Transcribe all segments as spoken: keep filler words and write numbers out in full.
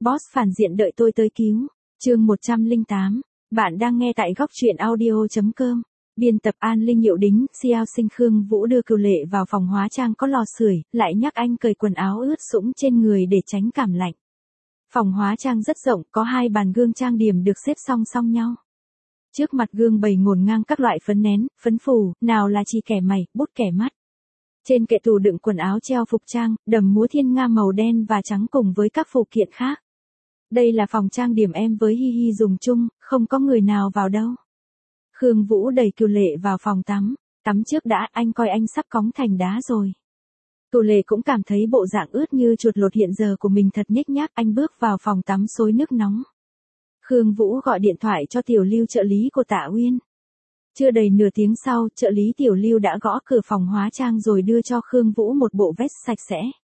Boss phản diện đợi tôi tới cứu. Chương một trăm lẻ tám. Bạn đang nghe tại góc truyện audio chấm com. Biên tập An Linh Hiệu Đính, Xiao Sinh Khương Vũ đưa Cửu Lệ vào phòng hóa trang có lò sưởi, lại nhắc anh cởi quần áo ướt sũng trên người để tránh cảm lạnh. Phòng hóa trang rất rộng, có hai bàn gương trang điểm được xếp song song nhau. Trước mặt gương bày ngổn ngang các loại phấn nén, phấn phù, nào là chì kẻ mày, bút kẻ mắt. Trên kệ tủ đựng quần áo treo phục trang, đầm múa thiên nga màu đen và trắng cùng với các phụ kiện khác. Đây là phòng trang điểm em với Hi Hi dùng chung, không có người nào vào đâu. Khương Vũ đẩy Cửu Lệ vào phòng tắm. Tắm trước đã, anh coi anh sắp cóng thành đá rồi. Cửu Lệ cũng cảm thấy bộ dạng ướt như chuột lột hiện giờ của mình thật nhếch nhác. Anh bước vào phòng tắm xối nước nóng. Khương Vũ gọi điện thoại cho Tiểu Lưu trợ lý của Tạ Uyên. Chưa đầy nửa tiếng sau, trợ lý Tiểu Lưu đã gõ cửa phòng hóa trang rồi đưa cho Khương Vũ một bộ vest sạch sẽ.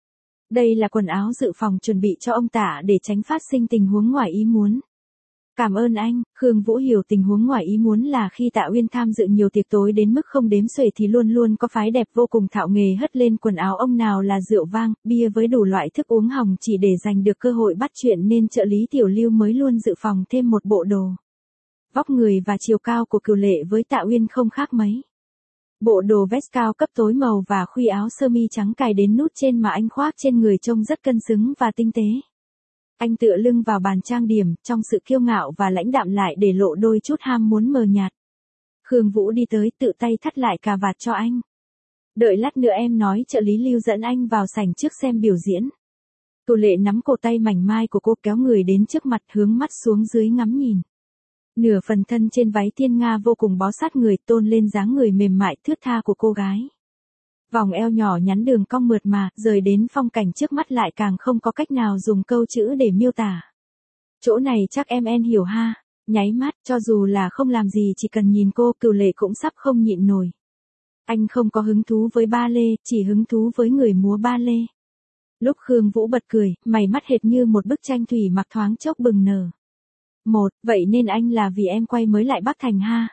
Đây là quần áo dự phòng chuẩn bị cho ông Tạ để tránh phát sinh tình huống ngoài ý muốn. Cảm ơn anh. Khương Vũ hiểu tình huống ngoài ý muốn là khi Tạ Uyên tham dự nhiều tiệc tối đến mức không đếm xuể thì luôn luôn có phái đẹp vô cùng thạo nghề hất lên quần áo ông, nào là rượu vang, bia với đủ loại thức uống hỏng chỉ để giành được cơ hội bắt chuyện, nên trợ lý Tiểu Lưu mới luôn dự phòng thêm một bộ đồ. Vóc người và chiều cao của Cửu Lệ với Tạ Uyên không khác mấy. Bộ đồ vest cao cấp tối màu và khuy áo sơ mi trắng cài đến nút trên mà anh khoác trên người trông rất cân xứng và tinh tế. Anh tựa lưng vào bàn trang điểm, trong sự kiêu ngạo và lãnh đạm lại để lộ đôi chút ham muốn mờ nhạt. Khương Vũ đi tới tự tay thắt lại cà vạt cho anh. Đợi lát nữa em nói trợ lý Lưu dẫn anh vào sảnh trước xem biểu diễn. Cửu Lệ nắm cổ tay mảnh mai của cô kéo người đến trước mặt, hướng mắt xuống dưới ngắm nhìn. Nửa phần thân trên váy thiên nga vô cùng bó sát người, tôn lên dáng người mềm mại thướt tha của cô gái. Vòng eo nhỏ nhắn đường cong mượt mà, rời đến phong cảnh trước mắt lại càng không có cách nào dùng câu chữ để miêu tả. Chỗ này chắc em en hiểu ha. Nháy mắt, cho dù là không làm gì chỉ cần nhìn cô, Cửu Lệ cũng sắp không nhịn nổi. Anh không có hứng thú với ba lê, chỉ hứng thú với người múa ba lê. Lúc Khương Vũ bật cười, mày mắt hệt như một bức tranh thủy mặc thoáng chốc bừng nở. Một, vậy nên anh là vì em quay mới lại Bắc Thành ha.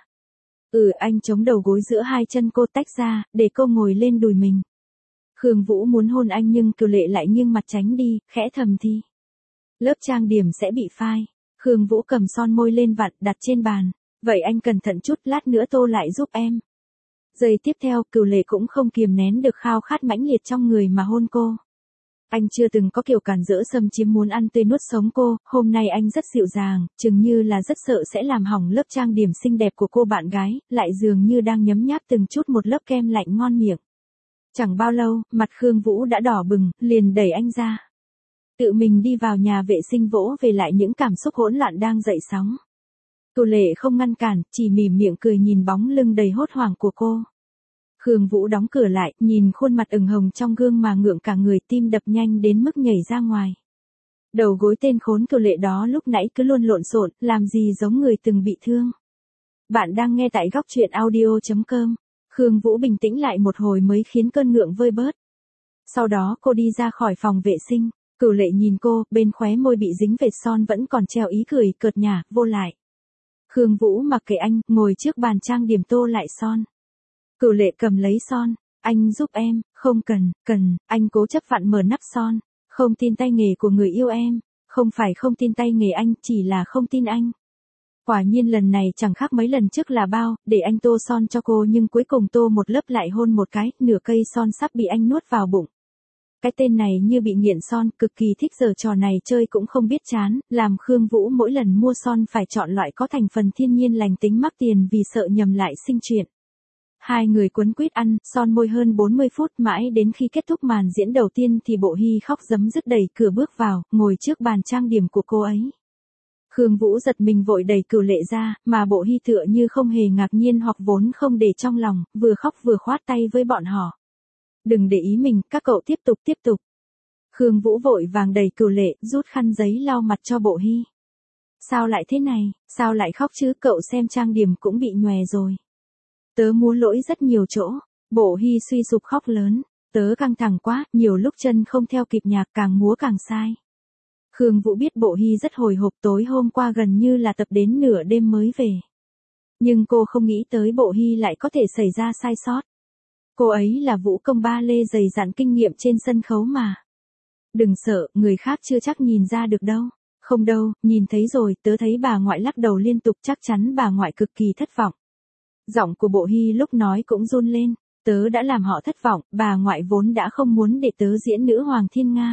Ừ, anh chống đầu gối giữa hai chân cô tách ra, để cô ngồi lên đùi mình. Khương Vũ muốn hôn anh nhưng Cửu Lệ lại nghiêng mặt tránh đi, khẽ thầm thì. Lớp trang điểm sẽ bị phai. Khương Vũ cầm son môi lên vặn, đặt trên bàn. Vậy anh cẩn thận chút, lát nữa tô lại giúp em. Giây tiếp theo, Cửu Lệ cũng không kiềm nén được khao khát mãnh liệt trong người mà hôn cô. Anh chưa từng có kiểu càn rỡ xâm chiếm muốn ăn tươi nuốt sống cô, hôm nay anh rất dịu dàng, chừng như là rất sợ sẽ làm hỏng lớp trang điểm xinh đẹp của cô bạn gái, lại dường như đang nhấm nháp từng chút một lớp kem lạnh ngon miệng. Chẳng bao lâu, mặt Khương Vũ đã đỏ bừng, liền đẩy anh ra. Tự mình đi vào nhà vệ sinh vỗ về lại những cảm xúc hỗn loạn đang dậy sóng. Cửu Lệ không ngăn cản, chỉ mỉm miệng cười nhìn bóng lưng đầy hốt hoảng của cô. Khương Vũ đóng cửa lại, nhìn khuôn mặt ửng hồng trong gương mà ngượng cả người, tim đập nhanh đến mức nhảy ra ngoài. Đầu gối tên khốn Cửu Lệ đó lúc nãy cứ luôn lộn xộn, làm gì giống người từng bị thương. Bạn đang nghe tại góc truyện audio chấm com. Khương Vũ bình tĩnh lại một hồi mới khiến cơn ngượng vơi bớt. Sau đó cô đi ra khỏi phòng vệ sinh. Cửu Lệ nhìn cô, bên khóe môi bị dính vệt son vẫn còn treo ý cười cợt nhả, vô lại. Khương Vũ mặc kệ anh, ngồi trước bàn trang điểm tô lại son. Cửu Lệ cầm lấy son. Anh giúp em. Không cần, cần. Anh cố chấp vặn mở nắp son. Không tin tay nghề của người yêu em. Không phải không tin tay nghề anh, chỉ là không tin anh. Quả nhiên lần này chẳng khác mấy lần trước là bao, để anh tô son cho cô nhưng cuối cùng tô một lớp lại hôn một cái, nửa cây son sắp bị anh nuốt vào bụng. Cái tên này như bị nghiện son, cực kỳ thích giở trò này chơi cũng không biết chán, làm Khương Vũ mỗi lần mua son phải chọn loại có thành phần thiên nhiên lành tính mắc tiền vì sợ nhầm lại sinh chuyện. Hai người quấn quýt ăn, son môi hơn bốn mươi phút, mãi đến khi kết thúc màn diễn đầu tiên thì Bộ Hy khóc rấm rứt đẩy cửa bước vào, ngồi trước bàn trang điểm của cô ấy. Khương Vũ giật mình vội đẩy Cửu Lệ ra, mà Bộ Hy tựa như không hề ngạc nhiên hoặc vốn không để trong lòng, vừa khóc vừa khoát tay với bọn họ. Đừng để ý mình, các cậu tiếp tục tiếp tục. Khương Vũ vội vàng đẩy Cửu Lệ, rút khăn giấy lau mặt cho Bộ Hy. Sao lại thế này, sao lại khóc chứ, cậu xem trang điểm cũng bị nhòe rồi. Tớ muốn lỗi rất nhiều chỗ. Bộ Hy suy sụp khóc lớn. Tớ căng thẳng quá, nhiều lúc chân không theo kịp nhạc, càng múa càng sai. Khương Vũ biết Bộ Hy rất hồi hộp, tối hôm qua gần như là tập đến nửa đêm mới về. Nhưng cô không nghĩ tới Bộ Hy lại có thể xảy ra sai sót. Cô ấy là vũ công ba lê dày dặn kinh nghiệm trên sân khấu mà. Đừng sợ, người khác chưa chắc nhìn ra được đâu. Không đâu, nhìn thấy rồi, tớ thấy bà ngoại lắc đầu liên tục, chắc chắn bà ngoại cực kỳ thất vọng. Giọng của Bộ Hy lúc nói cũng run lên, tớ đã làm họ thất vọng, bà ngoại vốn đã không muốn để tớ diễn nữ hoàng thiên Nga.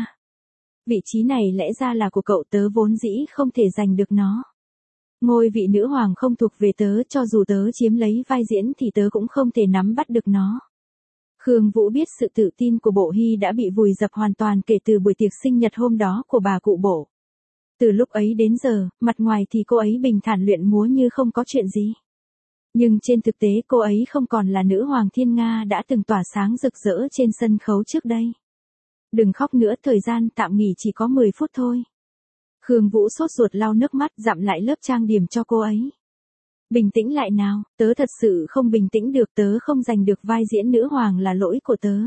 Vị trí này lẽ ra là của cậu, tớ vốn dĩ không thể giành được nó. Ngôi vị nữ hoàng không thuộc về tớ, cho dù tớ chiếm lấy vai diễn thì tớ cũng không thể nắm bắt được nó. Khương Vũ biết sự tự tin của Bộ Hy đã bị vùi dập hoàn toàn kể từ buổi tiệc sinh nhật hôm đó của bà cụ Bộ. Từ lúc ấy đến giờ, mặt ngoài thì cô ấy bình thản luyện múa như không có chuyện gì. Nhưng trên thực tế cô ấy không còn là nữ hoàng thiên Nga đã từng tỏa sáng rực rỡ trên sân khấu trước đây. Đừng khóc nữa, thời gian tạm nghỉ chỉ có mười phút thôi. Khương Vũ sốt ruột lau nước mắt, dặm lại lớp trang điểm cho cô ấy. Bình tĩnh lại nào, tớ thật sự không bình tĩnh được, tớ không giành được vai diễn nữ hoàng là lỗi của tớ.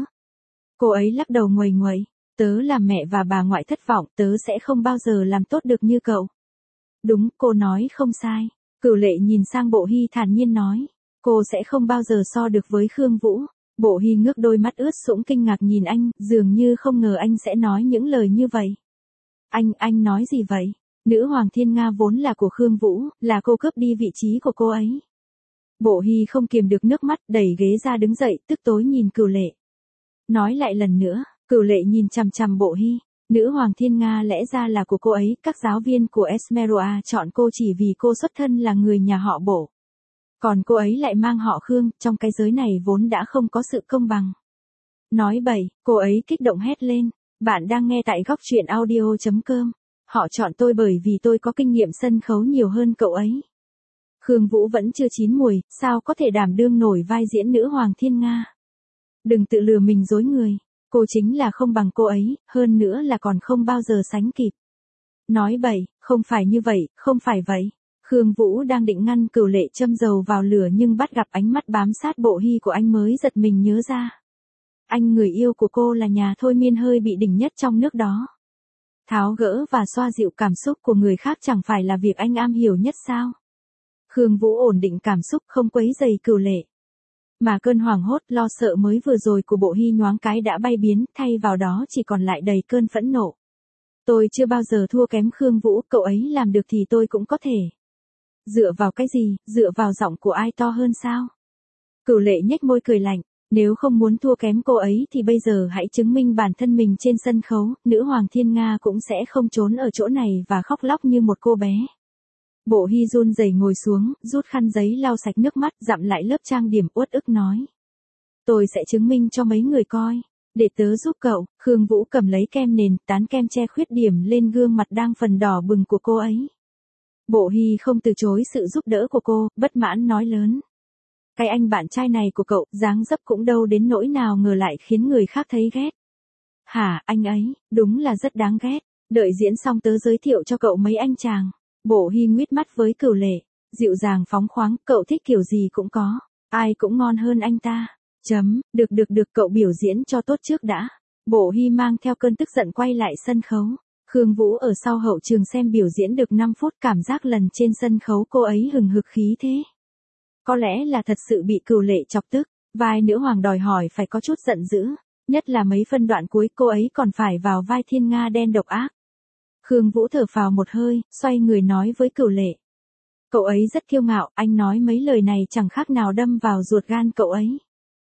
Cô ấy lắc đầu nguầy nguậy, tớ là mẹ và bà ngoại thất vọng, tớ sẽ không bao giờ làm tốt được như cậu. Đúng, cô nói không sai. Cửu Lệ nhìn sang Bộ Hy thản nhiên nói, cô sẽ không bao giờ so được với Khương Vũ. Bộ Hy ngước đôi mắt ướt sũng kinh ngạc nhìn anh, dường như không ngờ anh sẽ nói những lời như vậy. Anh, anh nói gì vậy? Nữ hoàng thiên Nga vốn là của Khương Vũ, là cô cướp đi vị trí của cô ấy. Bộ Hy không kiềm được nước mắt, đẩy ghế ra đứng dậy, tức tối nhìn Cửu Lệ. Nói lại lần nữa, Cửu Lệ nhìn chằm chằm Bộ Hy, nữ hoàng thiên Nga lẽ ra là của cô ấy, các giáo viên của Esmeralda chọn cô chỉ vì cô xuất thân là người nhà họ Bộ. Còn cô ấy lại mang họ Khương, trong cái giới này vốn đã không có sự công bằng. Nói bậy, cô ấy kích động hét lên, bạn đang nghe tại góc truyện audio chấm com. Họ chọn tôi bởi vì tôi có kinh nghiệm sân khấu nhiều hơn cậu ấy. Khương Vũ vẫn chưa chín mùi, sao có thể đảm đương nổi vai diễn nữ hoàng thiên Nga. Đừng tự lừa mình dối người, cô chính là không bằng cô ấy, hơn nữa là còn không bao giờ sánh kịp. Nói bậy, không phải như vậy, không phải vậy. Khương Vũ đang định ngăn Cửu Lệ châm dầu vào lửa nhưng bắt gặp ánh mắt bám sát Bộ Hy của anh mới giật mình nhớ ra. Anh người yêu của cô là nhà thôi miên hơi bị đỉnh nhất trong nước đó. Tháo gỡ và xoa dịu cảm xúc của người khác chẳng phải là việc anh am hiểu nhất sao? Khương Vũ ổn định cảm xúc không quấy rầy Cửu Lệ. Mà cơn hoảng hốt lo sợ mới vừa rồi của Bộ Hy nhoáng cái đã bay biến, thay vào đó chỉ còn lại đầy cơn phẫn nộ. Tôi chưa bao giờ thua kém Khương Vũ, cậu ấy làm được thì tôi cũng có thể. Dựa vào cái gì, dựa vào giọng của ai to hơn sao? Cửu Lệ nhếch môi cười lạnh, nếu không muốn thua kém cô ấy thì bây giờ hãy chứng minh bản thân mình trên sân khấu, nữ hoàng thiên Nga cũng sẽ không trốn ở chỗ này và khóc lóc như một cô bé. Bộ Hy run rẩy ngồi xuống, rút khăn giấy lau sạch nước mắt, dặm lại lớp trang điểm, uất ức nói. Tôi sẽ chứng minh cho mấy người coi. Để tớ giúp cậu. Khương Vũ cầm lấy kem nền, tán kem che khuyết điểm lên gương mặt đang phần đỏ bừng của cô ấy. Bộ Hy không từ chối sự giúp đỡ của cô, bất mãn nói lớn. Cái anh bạn trai này của cậu, dáng dấp cũng đâu đến nỗi nào ngờ lại khiến người khác thấy ghét. Hả, anh ấy, đúng là rất đáng ghét. Đợi diễn xong tớ giới thiệu cho cậu mấy anh chàng. Bộ Hy nguyết mắt với Cửu Lệ, dịu dàng phóng khoáng, cậu thích kiểu gì cũng có, ai cũng ngon hơn anh ta. Chấm, được được được, cậu biểu diễn cho tốt trước đã. Bộ Hy mang theo cơn tức giận quay lại sân khấu. Khương Vũ ở sau hậu trường xem biểu diễn được năm phút, cảm giác lần trên sân khấu cô ấy hừng hực khí thế. Có lẽ là thật sự bị Cửu Lệ chọc tức, vai nữ hoàng đòi hỏi phải có chút giận dữ, nhất là mấy phân đoạn cuối cô ấy còn phải vào vai thiên Nga đen độc ác. Khương Vũ thở phào một hơi, xoay người nói với Cửu Lệ. Cậu ấy rất kiêu ngạo, anh nói mấy lời này chẳng khác nào đâm vào ruột gan cậu ấy.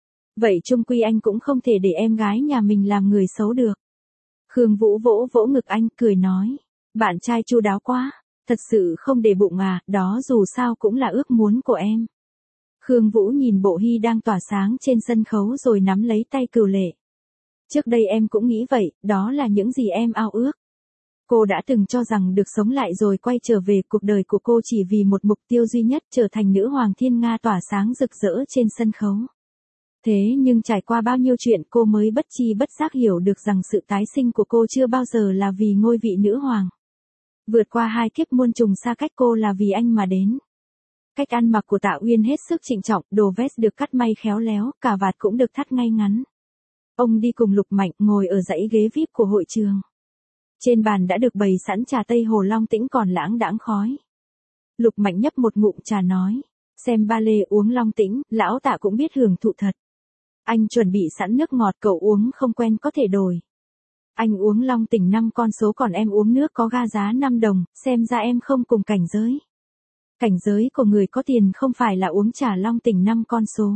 Vậy chung quy anh cũng không thể để em gái nhà mình làm người xấu được. Khương Vũ vỗ vỗ ngực anh, cười nói. Bạn trai chu đáo quá, thật sự không để bụng à, đó dù sao cũng là ước muốn của em. Khương Vũ nhìn Bộ Hy đang tỏa sáng trên sân khấu rồi nắm lấy tay Cửu Lệ. Trước đây em cũng nghĩ vậy, đó là những gì em ao ước. Cô đã từng cho rằng được sống lại rồi quay trở về, cuộc đời của cô chỉ vì một mục tiêu duy nhất, trở thành nữ hoàng thiên Nga tỏa sáng rực rỡ trên sân khấu. Thế nhưng trải qua bao nhiêu chuyện cô mới bất chi bất giác hiểu được rằng sự tái sinh của cô chưa bao giờ là vì ngôi vị nữ hoàng. Vượt qua hai kiếp muôn trùng xa cách cô là vì anh mà đến. Cách ăn mặc của Tạ Uyên hết sức trịnh trọng, đồ vest được cắt may khéo léo, cà vạt cũng được thắt ngay ngắn. Ông đi cùng Lục Mạnh ngồi ở dãy ghế vi ai pi của hội trường. Trên bàn đã được bày sẵn trà tây hồ long tĩnh còn lãng đãng khói. Lục Mạnh nhấp một ngụm trà nói, xem ba lê uống long tĩnh, lão Tạ cũng biết hưởng thụ thật. Anh chuẩn bị sẵn nước ngọt, cậu uống không quen có thể đổi. Anh uống long tỉnh năm con số còn em uống nước có ga giá năm đồng, xem ra em không cùng cảnh giới. Cảnh giới của người có tiền không phải là uống trà long tỉnh năm con số.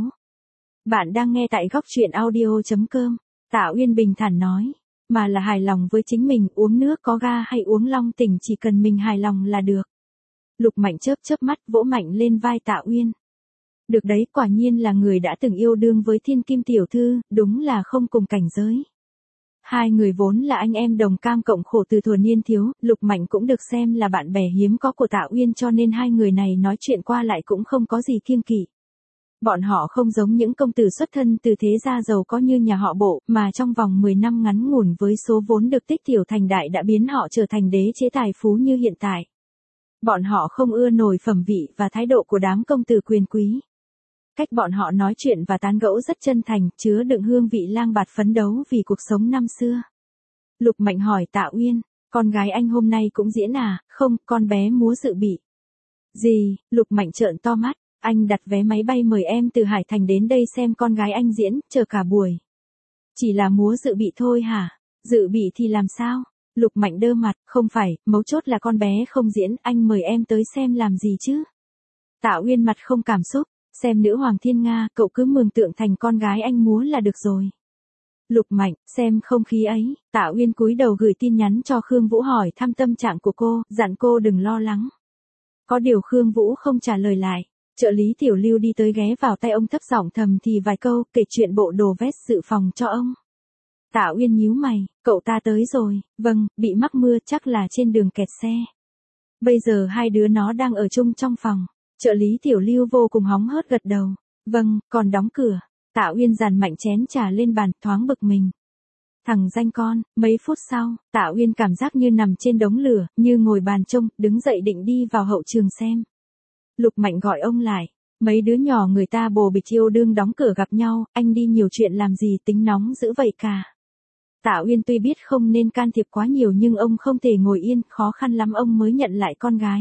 Bạn đang nghe tại góc truyện audio.com. Tạ Uyên bình thản nói, mà là hài lòng với chính mình, uống nước có ga hay uống long tỉnh chỉ cần mình hài lòng là được. Lục Mạnh chớp chớp mắt vỗ mạnh lên vai Tạ Uyên. Được đấy, quả nhiên là người đã từng yêu đương với thiên kim tiểu thư, đúng là không cùng cảnh giới. Hai người vốn là anh em đồng cam cộng khổ từ thuở niên thiếu, Lục Mạnh cũng được xem là bạn bè hiếm có của Tạ Uyên cho nên hai người này nói chuyện qua lại cũng không có gì kiêng kỵ. Bọn họ không giống những công tử xuất thân từ thế gia giàu có như nhà họ Bộ, mà trong vòng mười năm ngắn ngủn với số vốn được tích tiểu thành đại đã biến họ trở thành đế chế tài phú như hiện tại. Bọn họ không ưa nổi phẩm vị và thái độ của đám công tử quyền quý. Cách bọn họ nói chuyện và tán gẫu rất chân thành, chứa đựng hương vị lang bạt phấn đấu vì cuộc sống năm xưa. Lục Mạnh hỏi Tạ Uyên, con gái anh hôm nay cũng diễn à? Không, con bé múa dự bị. Gì? Lục Mạnh trợn to mắt, anh đặt vé máy bay mời em từ Hải Thành đến đây xem con gái anh diễn, chờ cả buổi. Chỉ là múa dự bị thôi hả? Dự bị thì làm sao? Lục Mạnh đơ mặt, không phải, mấu chốt là con bé không diễn, anh mời em tới xem làm gì chứ? Tạ Uyên mặt không cảm xúc. Xem nữ hoàng thiên Nga, cậu cứ mường tượng thành con gái anh múa là được rồi. Lục Mạnh, xem không khí ấy, Tạ Uyên cúi đầu gửi tin nhắn cho Khương Vũ hỏi thăm tâm trạng của cô, dặn cô đừng lo lắng. Có điều Khương Vũ không trả lời lại, trợ lý Tiểu Lưu đi tới ghé vào tay ông thấp giọng thầm thì vài câu, kể chuyện bộ đồ vest dự phòng cho ông. Tạ Uyên nhíu mày, cậu ta tới rồi, vâng, bị mắc mưa chắc là trên đường kẹt xe. Bây giờ hai đứa nó đang ở chung trong phòng. Trợ lý Tiểu Lưu vô cùng hóng hớt gật đầu. Vâng, còn đóng cửa. Tạ Uyên dàn mạnh chén trà lên bàn, thoáng bực mình. Thằng danh con, mấy phút sau, Tạ Uyên cảm giác như nằm trên đống lửa, như ngồi bàn trông, đứng dậy định đi vào hậu trường xem. Lục Mạnh gọi ông lại. Mấy đứa nhỏ người ta bồ bịch yêu đương đóng cửa gặp nhau, anh đi nhiều chuyện làm gì tính nóng dữ vậy cả. Tạ Uyên tuy biết không nên can thiệp quá nhiều nhưng ông không thể ngồi yên, khó khăn lắm ông mới nhận lại con gái.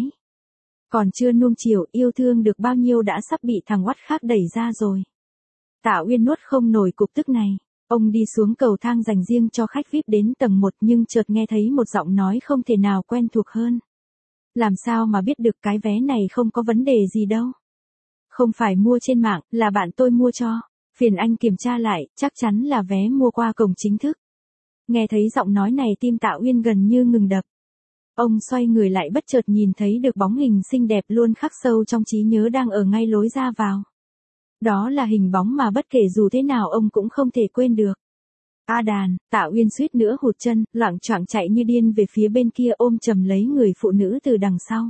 Còn chưa nuông chiều, yêu thương được bao nhiêu đã sắp bị thằng oắt khác đẩy ra rồi. Tạ Uyên nuốt không nổi cục tức này. Ông đi xuống cầu thang dành riêng cho khách vi ai pi đến tầng một nhưng chợt nghe thấy một giọng nói không thể nào quen thuộc hơn. Làm sao mà biết được, cái vé này không có vấn đề gì đâu. Không phải mua trên mạng, là bạn tôi mua cho. Phiền anh kiểm tra lại, chắc chắn là vé mua qua cổng chính thức. Nghe thấy giọng nói này tim Tạ Uyên gần như ngừng đập. Ông xoay người lại bất chợt nhìn thấy được bóng hình xinh đẹp luôn khắc sâu trong trí nhớ đang ở ngay lối ra vào. Đó là hình bóng mà bất kể dù thế nào ông cũng không thể quên được. A đàn, Tạ Uyên suýt nữa hụt chân, loạng choạng chạy như điên về phía bên kia ôm chầm lấy người phụ nữ từ đằng sau.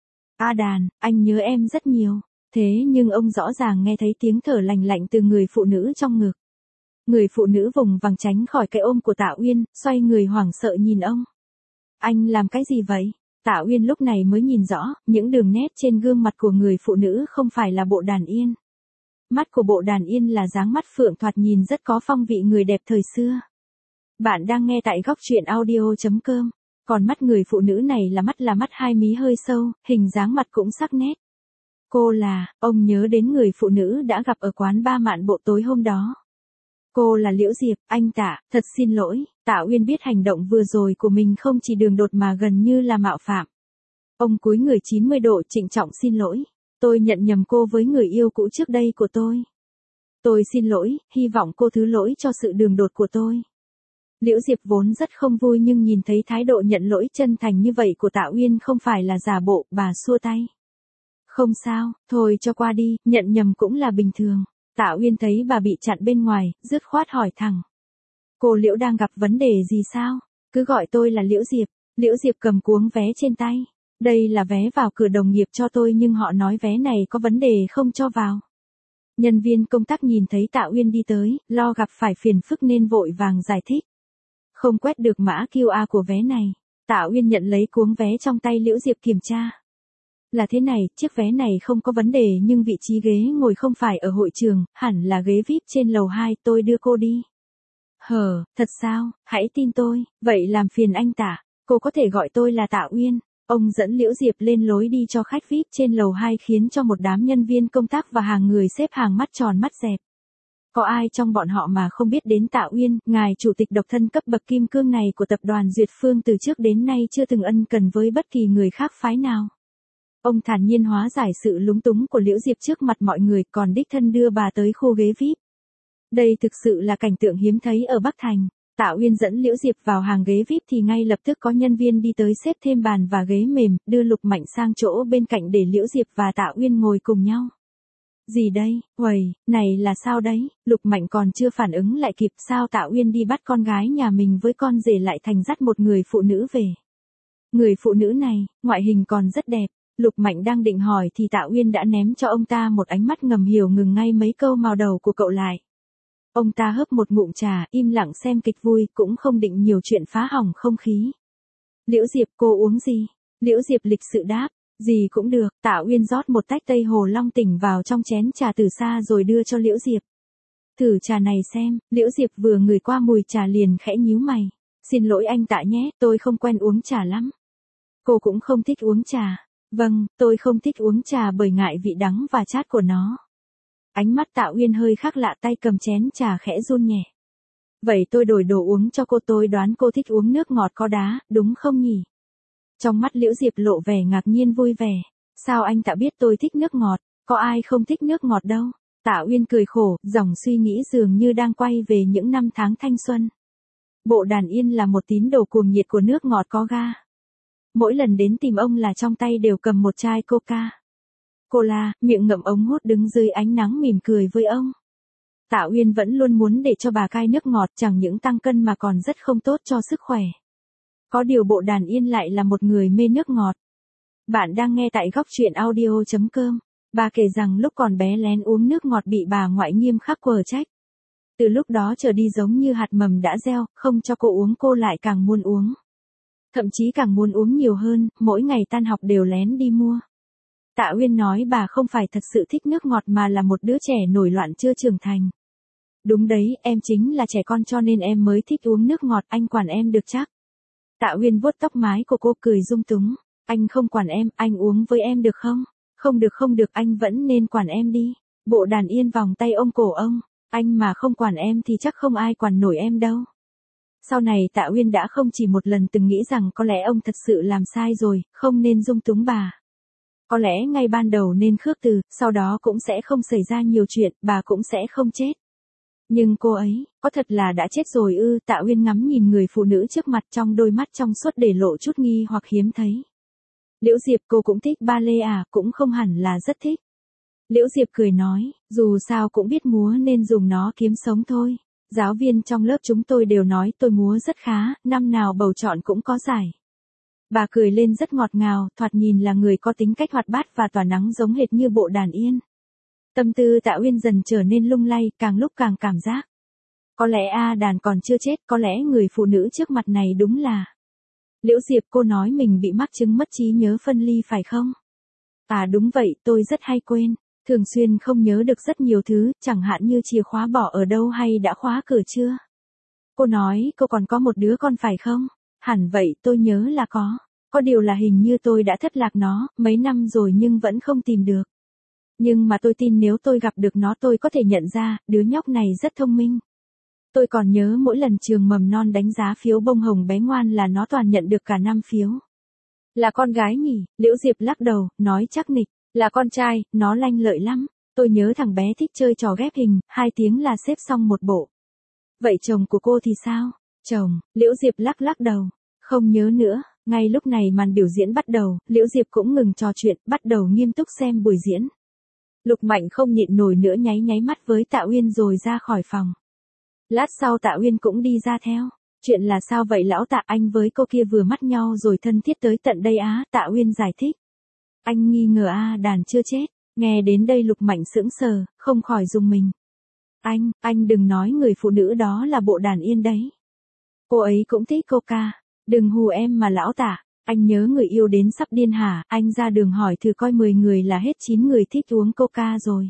A đàn, anh nhớ em rất nhiều. Thế nhưng ông rõ ràng nghe thấy tiếng thở lành lạnh từ người phụ nữ trong ngực. Người phụ nữ vùng vằng tránh khỏi cái ôm của Tạ Uyên, xoay người hoảng sợ nhìn ông. Anh làm cái gì vậy? Tạ Uyên lúc này mới nhìn rõ, những đường nét trên gương mặt của người phụ nữ không phải là Bộ Đàn Yên. Mắt của Bộ Đàn Yên là dáng mắt phượng thoạt nhìn rất có phong vị người đẹp thời xưa. Bạn đang nghe tại góc truyện audio.com. Còn mắt người phụ nữ này là mắt là mắt hai mí hơi sâu, hình dáng mặt cũng sắc nét. Cô là, ông nhớ đến người phụ nữ đã gặp ở quán ba Mạn Bộ tối hôm đó. Cô là Liễu Diệp, anh Tạ, thật xin lỗi. Tạ Uyên biết hành động vừa rồi của mình không chỉ đường đột mà gần như là mạo phạm. Ông cúi người chín mươi độ trịnh trọng xin lỗi. Tôi nhận nhầm cô với người yêu cũ trước đây của tôi. Tôi xin lỗi, hy vọng cô thứ lỗi cho sự đường đột của tôi. Liễu Diệp vốn rất không vui nhưng nhìn thấy thái độ nhận lỗi chân thành như vậy của Tạ Uyên không phải là giả bộ, bà xua tay. Không sao, thôi cho qua đi, nhận nhầm cũng là bình thường. Tạ Uyên thấy bà bị chặn bên ngoài, dứt khoát hỏi thẳng. Cô Liễu đang gặp vấn đề gì sao? Cứ gọi tôi là Liễu Diệp. Liễu Diệp cầm cuống vé trên tay. Đây là vé vào cửa đồng nghiệp cho tôi nhưng họ nói vé này có vấn đề không cho vào. Nhân viên công tác nhìn thấy Tạ Uyên đi tới, lo gặp phải phiền phức nên vội vàng giải thích. Không quét được mã quy rờ của vé này. Tạ Uyên nhận lấy cuống vé trong tay Liễu Diệp kiểm tra. Là thế này, chiếc vé này không có vấn đề nhưng vị trí ghế ngồi không phải ở hội trường, hẳn là ghế vi ai pi trên lầu hai, tôi đưa cô đi. Hờ, thật sao, hãy tin tôi, vậy làm phiền anh Tạ, cô có thể gọi tôi là Tạ Uyên. Ông dẫn Liễu Diệp lên lối đi cho khách vi ai pi trên lầu hai khiến cho một đám nhân viên công tác và hàng người xếp hàng mắt tròn mắt dẹt. Có ai trong bọn họ mà không biết đến Tạ Uyên, ngài chủ tịch độc thân cấp bậc kim cương này của tập đoàn Duyệt Phương từ trước đến nay chưa từng ân cần với bất kỳ người khác phái nào. Ông thản nhiên hóa giải sự lúng túng của Liễu Diệp trước mặt mọi người, còn đích thân đưa bà tới khu ghế vi ai pi. Đây thực sự là cảnh tượng hiếm thấy ở Bắc Thành. Tạ Uyên dẫn Liễu Diệp vào hàng ghế vi ai pi thì ngay lập tức có nhân viên đi tới xếp thêm bàn và ghế mềm, đưa Lục Mạnh sang chỗ bên cạnh để Liễu Diệp và Tạ Uyên ngồi cùng nhau. Gì đây, uầy, này là sao đấy, Lục Mạnh còn chưa phản ứng lại kịp, sao Tạ Uyên đi bắt con gái nhà mình với con rể lại thành dắt một người phụ nữ về. Người phụ nữ này, ngoại hình còn rất đẹp. Lục Mạnh đang định hỏi thì Tạ Uyên đã ném cho ông ta một ánh mắt ngầm hiểu, ngừng ngay mấy câu màu đầu của cậu lại. Ông ta hớp một ngụm trà, im lặng xem kịch vui, cũng không định nhiều chuyện phá hỏng không khí. Liễu Diệp, cô uống gì? Liễu Diệp lịch sự đáp, gì cũng được. Tạ Uyên rót một tách Tây Hồ Long Tỉnh vào trong chén trà từ xa rồi đưa cho Liễu Diệp. Thử trà này xem. Liễu Diệp vừa ngửi qua mùi trà liền khẽ nhíu mày. Xin lỗi anh Tạ nhé, tôi không quen uống trà lắm. Cô cũng không thích uống trà. Vâng, tôi không thích uống trà bởi ngại vị đắng và chát của nó. Ánh mắt Tạ Uyên hơi khác lạ, tay cầm chén trà khẽ run nhẹ. Vậy tôi đổi đồ uống cho cô, tôi đoán cô thích uống nước ngọt có đá, đúng không nhỉ? Trong mắt Liễu Diệp lộ vẻ ngạc nhiên vui vẻ. Sao anh Tạ biết tôi thích nước ngọt, có ai không thích nước ngọt đâu. Tạ Uyên cười khổ, dòng suy nghĩ dường như đang quay về những năm tháng thanh xuân. Bộ Đàn Yên là một tín đồ cuồng nhiệt của nước ngọt có ga. Mỗi lần đến tìm ông là trong tay đều cầm một chai Coca Cola, miệng ngậm ống hút đứng dưới ánh nắng mỉm cười với ông. Tạ Uyên vẫn luôn muốn để cho bà cai nước ngọt, chẳng những tăng cân mà còn rất không tốt cho sức khỏe. Có điều Bộ Đàn Yên lại là một người mê nước ngọt. Bạn đang nghe tại góc truyện audio chấm com. Bà kể rằng lúc còn bé lén uống nước ngọt bị bà ngoại nghiêm khắc quở trách. Từ lúc đó trở đi giống như hạt mầm đã gieo, không cho cô uống cô lại càng muốn uống. Thậm chí càng muốn uống nhiều hơn, mỗi ngày tan học đều lén đi mua. Tạ Uyên nói bà không phải thật sự thích nước ngọt mà là một đứa trẻ nổi loạn chưa trưởng thành. Đúng đấy, em chính là trẻ con cho nên em mới thích uống nước ngọt, anh quản em được chắc. Tạ Uyên vuốt tóc mái của cô cười dung túng. Anh không quản em, anh uống với em được không? Không được không được, anh vẫn nên quản em đi. Bộ Đàn Yên vòng tay ôm cổ ông. Anh mà không quản em thì chắc không ai quản nổi em đâu. Sau này Tạ Uyên đã không chỉ một lần từng nghĩ rằng có lẽ ông thật sự làm sai rồi, không nên dung túng bà. Có lẽ ngay ban đầu nên khước từ, sau đó cũng sẽ không xảy ra nhiều chuyện, bà cũng sẽ không chết. Nhưng cô ấy, có thật là đã chết rồi ư? Tạ Uyên ngắm nhìn người phụ nữ trước mặt, trong đôi mắt trong suốt để lộ chút nghi hoặc hiếm thấy. Liễu Diệp, cô cũng thích ba lê à? Cũng không hẳn là rất thích. Liễu Diệp cười nói, dù sao cũng biết múa nên dùng nó kiếm sống thôi. Giáo viên trong lớp chúng tôi đều nói tôi múa rất khá, năm nào bầu chọn cũng có giải. Bà cười lên rất ngọt ngào, thoạt nhìn là người có tính cách hoạt bát và tỏa nắng giống hệt như Bộ Đàn Yên. Tâm tư Tạ Uyên dần trở nên lung lay, càng lúc càng cảm giác. Có lẽ A Đàn còn chưa chết, có lẽ người phụ nữ trước mặt này đúng là. Liễu Diệp, cô nói mình bị mắc chứng mất trí nhớ phân ly phải không? À đúng vậy, tôi rất hay quên. Thường xuyên không nhớ được rất nhiều thứ, chẳng hạn như chìa khóa bỏ ở đâu hay đã khóa cửa chưa. Cô nói cô còn có một đứa con phải không? Hẳn vậy, tôi nhớ là có. Có điều là hình như tôi đã thất lạc nó, mấy năm rồi nhưng vẫn không tìm được. Nhưng mà tôi tin nếu tôi gặp được nó tôi có thể nhận ra, đứa nhóc này rất thông minh. Tôi còn nhớ mỗi lần trường mầm non đánh giá phiếu bông hồng bé ngoan là nó toàn nhận được cả năm phiếu. Là con gái nhỉ? Liễu Diệp lắc đầu, nói chắc nịch. Là con trai, nó lanh lợi lắm. Tôi nhớ thằng bé thích chơi trò ghép hình, hai tiếng là xếp xong một bộ. Vậy chồng của cô thì sao? Chồng, Liễu Diệp lắc lắc đầu. Không nhớ nữa, ngay lúc này màn biểu diễn bắt đầu, Liễu Diệp cũng ngừng trò chuyện, bắt đầu nghiêm túc xem buổi diễn. Lục Mạnh không nhịn nổi nữa nháy nháy mắt với Tạ Uyên rồi ra khỏi phòng. Lát sau Tạ Uyên cũng đi ra theo. Chuyện là sao vậy lão Tạ, anh với cô kia vừa mắt nhau rồi thân thiết tới tận đây á? Tạ Uyên giải thích. Anh nghi ngờ A Đàn chưa chết. Nghe đến đây Lục Mạnh sững sờ, không khỏi rùng mình. Anh, anh đừng nói người phụ nữ đó là Bộ Đàn Yên đấy. Cô ấy cũng thích Coca. Đừng hù em mà lão Tạ. Anh nhớ người yêu đến sắp điên hả? Anh ra đường hỏi thử coi mười người là hết chín người thích uống Coca rồi.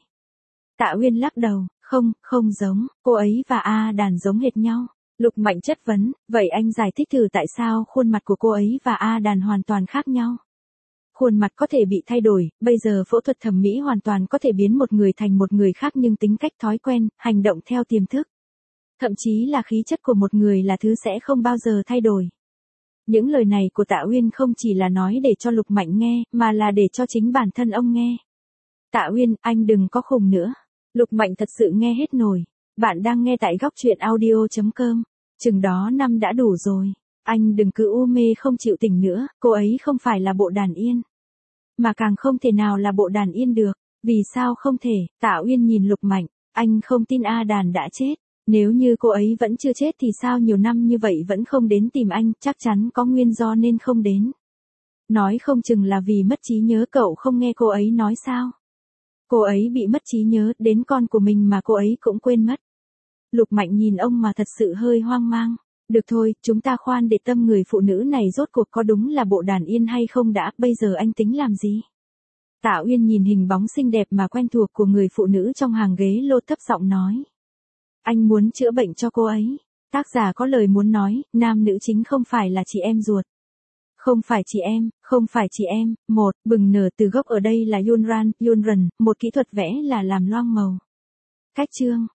Tạ Uyên lắc đầu, không, không giống, cô ấy và A Đàn giống hệt nhau. Lục Mạnh chất vấn, vậy anh giải thích thử tại sao khuôn mặt của cô ấy và A Đàn hoàn toàn khác nhau. khuôn mặt có thể bị thay đổi, bây giờ phẫu thuật thẩm mỹ hoàn toàn có thể biến một người thành một người khác nhưng tính cách thói quen, hành động theo tiềm thức. Thậm chí là khí chất của một người là thứ sẽ không bao giờ thay đổi. Những lời này của Tạ Uyên không chỉ là nói để cho Lục Mạnh nghe, mà là để cho chính bản thân ông nghe. Tạ Uyên, anh đừng có khùng nữa. Lục Mạnh thật sự nghe hết nổi. Bạn đang nghe tại góc truyện audio chấm com. Chừng đó năm đã đủ rồi. Anh đừng cứ u mê không chịu tỉnh nữa, cô ấy không phải là Bộ Đàn Yên. Mà càng không thể nào là Bộ Đàn Yên được. Vì sao không thể? Tạ Uyên nhìn Lục Mạnh, anh không tin A Đàn đã chết. Nếu như cô ấy vẫn chưa chết thì sao nhiều năm như vậy vẫn không đến tìm anh, chắc chắn có nguyên do nên không đến. Nói không chừng là vì mất trí nhớ, cậu không nghe cô ấy nói sao? Cô ấy bị mất trí nhớ, đến con của mình mà cô ấy cũng quên mất. Lục Mạnh nhìn ông mà thật sự hơi hoang mang. Được thôi, chúng ta khoan để tâm người phụ nữ này rốt cuộc có đúng là Bộ Đàn Yên hay không đã, bây giờ anh tính làm gì? Tạ Uyên nhìn hình bóng xinh đẹp mà quen thuộc của người phụ nữ trong hàng ghế lô, thấp giọng nói. Anh muốn chữa bệnh cho cô ấy. Tác giả có lời muốn nói, nam nữ chính không phải là chị em ruột. Không phải chị em, không phải chị em. Một, bừng nở từ gốc ở đây là Yunran, Yunran, một kỹ thuật vẽ là làm loang màu. Cách chương.